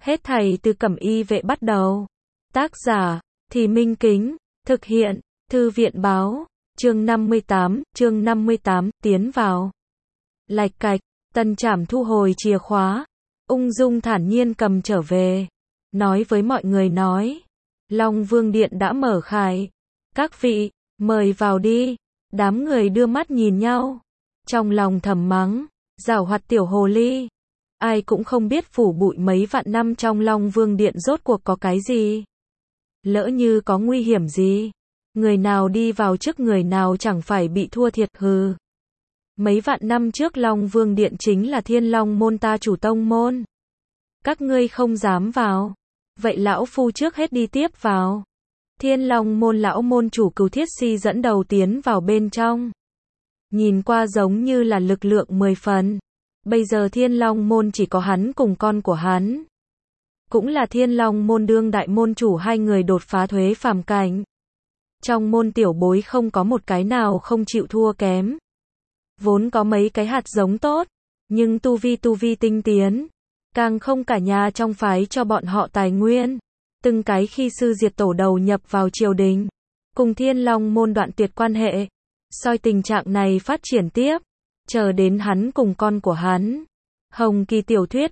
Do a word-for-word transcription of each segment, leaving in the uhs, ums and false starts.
Hết thảy từ Cẩm Y vệ bắt đầu. Tác giả, Thì Minh Kính, thực hiện, Thư viện báo, chương năm mươi tám, chương năm mươi tám, tiến vào. Lạch cạch, Tần Trảm thu hồi chìa khóa, ung dung thản nhiên cầm trở về, nói với mọi người nói, Long Vương Điện đã mở khai, các vị, mời vào đi. Đám người đưa mắt nhìn nhau, trong lòng thầm mắng, giảo hoạt tiểu hồ ly. Ai cũng không biết phủ bụi mấy vạn năm trong Long Vương Điện rốt cuộc có cái gì. Lỡ như có nguy hiểm gì, người nào đi vào trước người nào chẳng phải bị thua thiệt hừ. Mấy vạn năm trước Long Vương Điện chính là Thiên Long môn ta chủ tông môn. Các ngươi không dám vào, vậy lão phu trước hết đi tiếp vào. Thiên Long môn lão môn chủ Cửu Thiết Si dẫn đầu tiến vào bên trong. Nhìn qua giống như là lực lượng mười phần. Bây giờ Thiên Long môn chỉ có hắn cùng con của hắn. Cũng là Thiên Long môn đương đại môn chủ hai người đột phá thuế phàm cảnh. Trong môn tiểu bối không có một cái nào không chịu thua kém. Vốn có mấy cái hạt giống tốt, nhưng tu vi tu vi tinh tiến. Càng không cả nhà trong phái cho bọn họ tài nguyên. Từng cái khi sư diệt tổ đầu nhập vào triều đình, cùng Thiên Long môn đoạn tuyệt quan hệ, soi tình trạng này phát triển tiếp, chờ đến hắn cùng con của hắn. Hồng Kỳ tiểu thuyết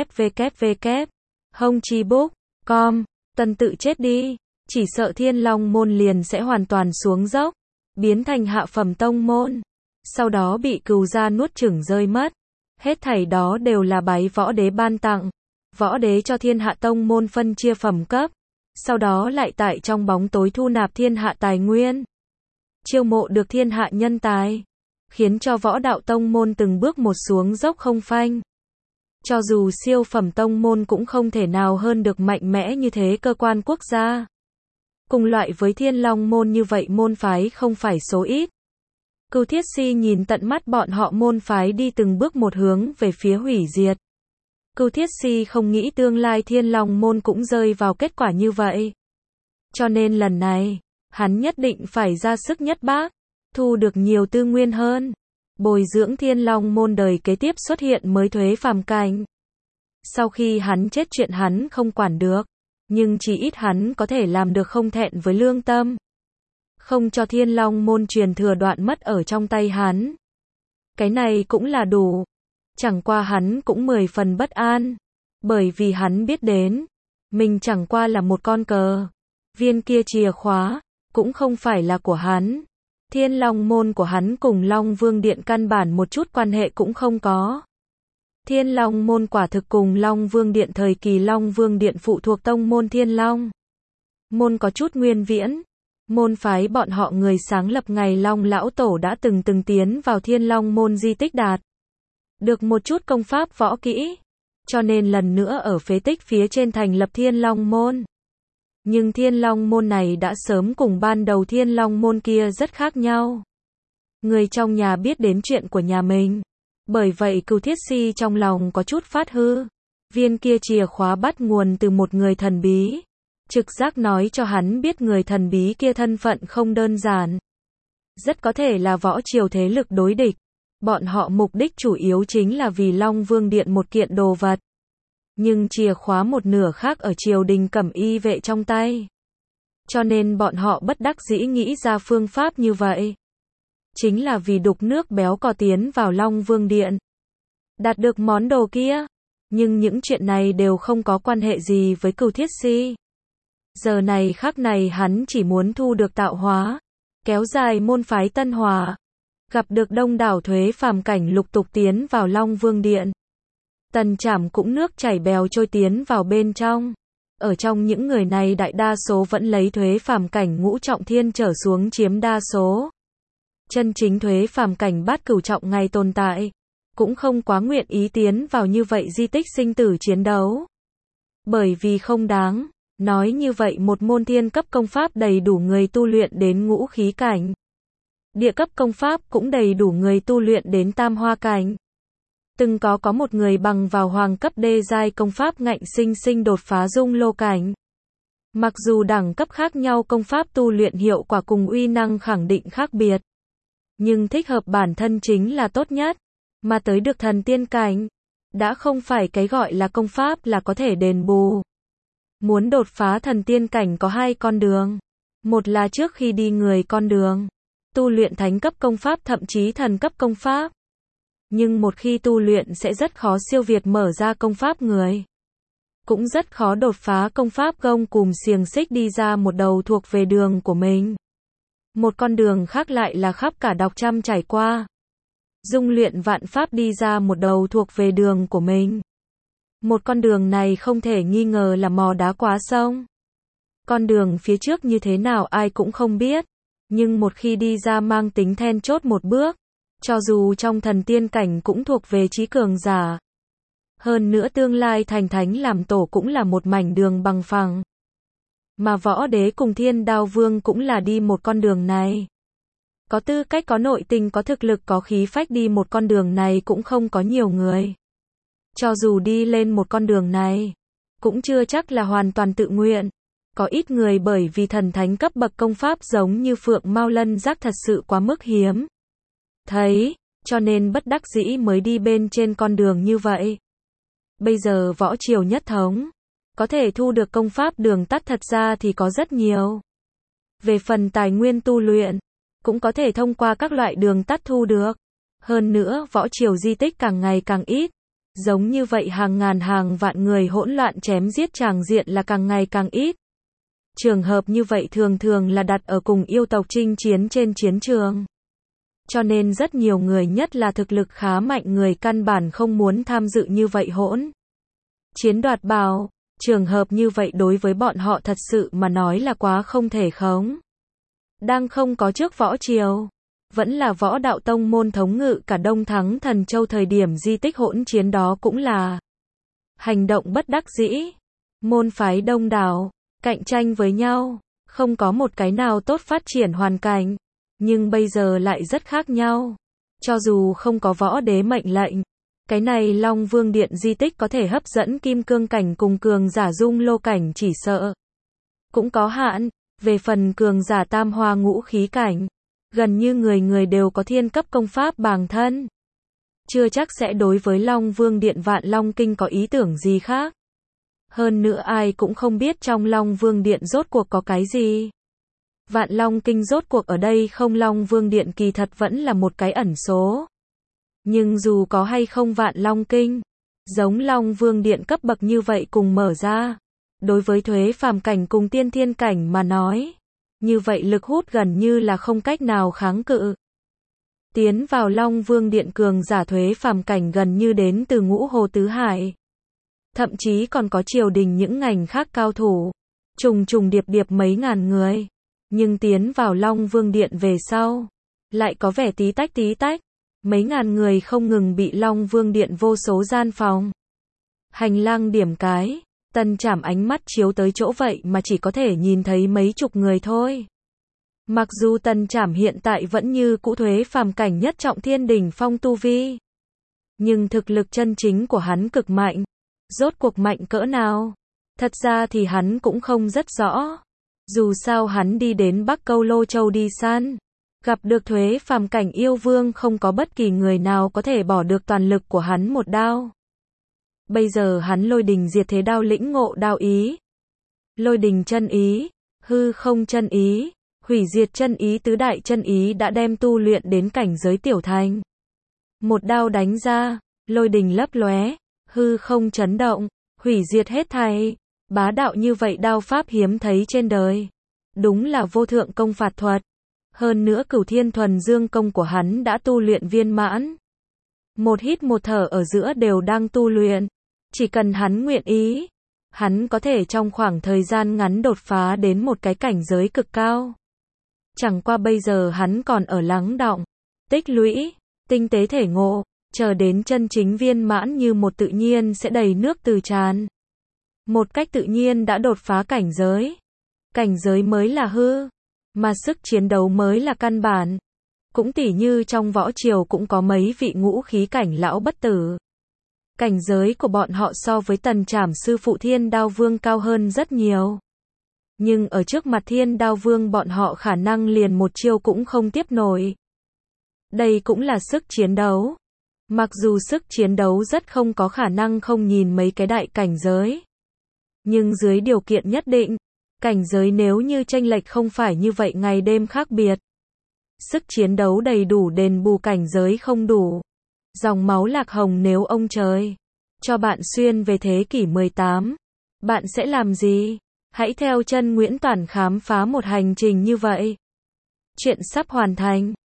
www. Hongchi book chấm com, Tần tự chết đi, chỉ sợ Thiên Long môn liền sẽ hoàn toàn xuống dốc, biến thành hạ phẩm tông môn, sau đó bị Cừu gia nuốt chửng rơi mất. Hết thảy đó đều là bái võ đế ban tặng. Võ đế cho thiên hạ tông môn phân chia phẩm cấp, sau đó lại tại trong bóng tối thu nạp thiên hạ tài nguyên, chiêu mộ được thiên hạ nhân tài, khiến cho võ đạo tông môn từng bước một xuống dốc không phanh. Cho dù siêu phẩm tông môn cũng không thể nào hơn được mạnh mẽ như thế cơ quan quốc gia. Cùng loại với Thiên Long môn như vậy môn phái không phải số ít. Cửu Thiết Si nhìn tận mắt bọn họ môn phái đi từng bước một hướng về phía hủy diệt. Cửu Thiết Si không nghĩ tương lai Thiên Long môn cũng rơi vào kết quả như vậy. Cho nên lần này, hắn nhất định phải ra sức nhất bác, thu được nhiều tư nguyên hơn, bồi dưỡng Thiên Long môn đời kế tiếp xuất hiện mới thuế phàm cảnh. Sau khi hắn chết chuyện hắn không quản được, nhưng chỉ ít hắn có thể làm được không thẹn với lương tâm. Không cho Thiên Long môn truyền thừa đoạn mất ở trong tay hắn. Cái này cũng là đủ. Chẳng qua hắn cũng mười phần bất an, bởi vì hắn biết đến, mình chẳng qua là một con cờ, viên kia chìa khóa, cũng không phải là của hắn. Thiên Long môn của hắn cùng Long Vương Điện căn bản một chút quan hệ cũng không có. Thiên Long môn quả thực cùng Long Vương Điện thời kỳ Long Vương Điện phụ thuộc tông môn Thiên Long môn có chút nguyên viễn. Môn phái bọn họ người sáng lập ngày Long lão tổ đã từng từng tiến vào Thiên Long môn di tích đạt được một chút công pháp võ kỹ, cho nên lần nữa ở phế tích phía trên thành lập Thiên Long môn. Nhưng Thiên Long môn này đã sớm cùng ban đầu Thiên Long môn kia rất khác nhau. Người trong nhà biết đến chuyện của nhà mình, bởi vậy Cửu Thiết Si trong lòng có chút phát hư. Viên kia chìa khóa bắt nguồn từ một người thần bí, trực giác nói cho hắn biết người thần bí kia thân phận không đơn giản, rất có thể là võ triều thế lực đối địch. Bọn họ mục đích chủ yếu chính là vì Long Vương Điện một kiện đồ vật. Nhưng chìa khóa một nửa khác ở triều đình Cẩm Y vệ trong tay. Cho nên bọn họ bất đắc dĩ nghĩ ra phương pháp như vậy. Chính là vì đục nước béo cò tiến vào Long Vương Điện. Đạt được món đồ kia. Nhưng những chuyện này đều không có quan hệ gì với Cửu Thiết Si. Giờ này khắc này hắn chỉ muốn thu được tạo hóa, kéo dài môn phái Tân Hòa. Gặp được đông đảo thuế phàm cảnh lục tục tiến vào Long Vương Điện. Tần Trảm cũng nước chảy bèo trôi tiến vào bên trong. Ở trong những người này đại đa số vẫn lấy thuế phàm cảnh ngũ trọng thiên trở xuống chiếm đa số. Chân chính thuế phàm cảnh bát cửu trọng ngày tồn tại, cũng không quá nguyện ý tiến vào như vậy di tích sinh tử chiến đấu. Bởi vì không đáng, nói như vậy một môn thiên cấp công pháp đầy đủ người tu luyện đến ngũ khí cảnh. Địa cấp công pháp cũng đầy đủ người tu luyện đến tam hoa cảnh. Từng có có một người bằng vào hoàng cấp đê giai công pháp ngạnh sinh sinh đột phá dung lô cảnh. Mặc dù đẳng cấp khác nhau công pháp tu luyện hiệu quả cùng uy năng khẳng định khác biệt, nhưng thích hợp bản thân chính là tốt nhất, mà tới được thần tiên cảnh. Đã không phải cái gọi là công pháp là có thể đền bù. Muốn đột phá thần tiên cảnh có hai con đường. Một là trước khi đi người con đường. Tu luyện thánh cấp công pháp thậm chí thần cấp công pháp. Nhưng một khi tu luyện sẽ rất khó siêu việt mở ra công pháp người. Cũng rất khó đột phá công pháp gông cùm xiềng xích đi ra một đầu thuộc về đường của mình. Một con đường khác lại là khắp cả đọc trăm trải qua. Dung luyện vạn pháp đi ra một đầu thuộc về đường của mình. Một con đường này không thể nghi ngờ là mò đá quá sông. Con đường phía trước như thế nào ai cũng không biết. Nhưng một khi đi ra mang tính then chốt một bước. Cho dù trong thần tiên cảnh cũng thuộc về trí cường giả. Hơn nữa tương lai thành thánh làm tổ cũng là một mảnh đường bằng phẳng. Mà võ đế cùng thiên đao vương cũng là đi một con đường này. Có tư cách có nội tình có thực lực có khí phách đi một con đường này cũng không có nhiều người. Cho dù đi lên một con đường này, cũng chưa chắc là hoàn toàn tự nguyện. Có ít người bởi vì thần thánh cấp bậc công pháp giống như Phượng Mao Lân Giác thật sự quá mức hiếm. Thấy, cho nên bất đắc dĩ mới đi bên trên con đường như vậy. Bây giờ võ triều nhất thống, có thể thu được công pháp đường tắt thật ra thì có rất nhiều. Về phần tài nguyên tu luyện, cũng có thể thông qua các loại đường tắt thu được. Hơn nữa võ triều di tích càng ngày càng ít. Giống như vậy hàng ngàn hàng vạn người hỗn loạn chém giết tràng diện là càng ngày càng ít. Trường hợp như vậy thường thường là đặt ở cùng yêu tộc chinh chiến trên chiến trường. Cho nên rất nhiều người nhất là thực lực khá mạnh người căn bản không muốn tham dự như vậy hỗn chiến đoạt bảo. Trường hợp như vậy đối với bọn họ thật sự mà nói là quá không thể khống. Đang không có trước võ triều, vẫn là võ đạo tông môn thống ngự cả Đông Thắng Thần Châu thời điểm di tích hỗn chiến đó cũng là hành động bất đắc dĩ. Môn phái đông đảo, cạnh tranh với nhau, không có một cái nào tốt phát triển hoàn cảnh. Nhưng bây giờ lại rất khác nhau. Cho dù không có võ đế mệnh lệnh, cái này Long Vương Điện di tích có thể hấp dẫn kim cương cảnh cùng cường giả dung lô cảnh chỉ sợ cũng có hạn. Về phần cường giả tam hoa ngũ khí cảnh, gần như người người đều có thiên cấp công pháp bàng thân. Chưa chắc sẽ đối với Long Vương Điện Vạn Long Kinh có ý tưởng gì khác. Hơn nữa ai cũng không biết trong Long Vương Điện rốt cuộc có cái gì. Vạn Long Kinh rốt cuộc ở đây không Long Vương Điện kỳ thật vẫn là một cái ẩn số. Nhưng dù có hay không Vạn Long Kinh, giống Long Vương Điện cấp bậc như vậy cùng mở ra. Đối với thuế phàm cảnh cùng tiên thiên cảnh mà nói, như vậy lực hút gần như là không cách nào kháng cự. Tiến vào Long Vương Điện cường giả thuế phàm cảnh gần như đến từ ngũ hồ tứ hải. Thậm chí còn có triều đình những ngành khác cao thủ, trùng trùng điệp điệp mấy ngàn người. Nhưng tiến vào Long Vương Điện về sau, lại có vẻ tí tách tí tách. Mấy ngàn người không ngừng bị Long Vương Điện vô số gian phòng, hành lang điểm cái. Tần Trảm ánh mắt chiếu tới chỗ vậy mà chỉ có thể nhìn thấy mấy chục người thôi. Mặc dù Tần Trảm hiện tại vẫn như cũ thuế phàm cảnh nhất trọng thiên đỉnh phong tu vi. Nhưng thực lực chân chính của hắn cực mạnh. Rốt cuộc mạnh cỡ nào? Thật ra thì hắn cũng không rất rõ. Dù sao hắn đi đến Bắc Câu Lô Châu đi săn. Gặp được thuế phàm cảnh yêu vương không có bất kỳ người nào có thể bỏ được toàn lực của hắn một đao. Bây giờ hắn lôi đình diệt thế đao lĩnh ngộ đao ý. Lôi đình chân ý, hư không chân ý, hủy diệt chân ý tứ đại chân ý đã đem tu luyện đến cảnh giới tiểu thành. Một đao đánh ra, lôi đình lấp lóe, hư không chấn động, hủy diệt hết thảy. Bá đạo như vậy đao pháp hiếm thấy trên đời. Đúng là vô thượng công phạt thuật. Hơn nữa Cửu Thiên Thuần Dương công của hắn đã tu luyện viên mãn. Một hít một thở ở giữa đều đang tu luyện. Chỉ cần hắn nguyện ý, hắn có thể trong khoảng thời gian ngắn đột phá đến một cái cảnh giới cực cao. Chẳng qua bây giờ hắn còn ở lắng đọng, tích lũy, tinh tế thể ngộ, chờ đến chân chính viên mãn như một tự nhiên sẽ đầy nước từ tràn. Một cách tự nhiên đã đột phá cảnh giới. Cảnh giới mới là hư, mà sức chiến đấu mới là căn bản. Cũng tỉ như trong võ triều cũng có mấy vị ngũ khí cảnh lão bất tử. Cảnh giới của bọn họ so với Tần Trảm sư phụ Thiên Đao Vương cao hơn rất nhiều. Nhưng ở trước mặt Thiên Đao Vương bọn họ khả năng liền một chiêu cũng không tiếp nổi. Đây cũng là sức chiến đấu. Mặc dù sức chiến đấu rất không có khả năng không nhìn mấy cái đại cảnh giới. Nhưng dưới điều kiện nhất định, cảnh giới nếu như chênh lệch không phải như vậy ngày đêm khác biệt. Sức chiến đấu đầy đủ đền bù cảnh giới không đủ. Dòng máu lạc hồng nếu ông trời cho bạn xuyên về thế kỷ mười tám, bạn sẽ làm gì? Hãy theo chân Nguyễn Toản khám phá một hành trình như vậy. Chuyện sắp hoàn thành.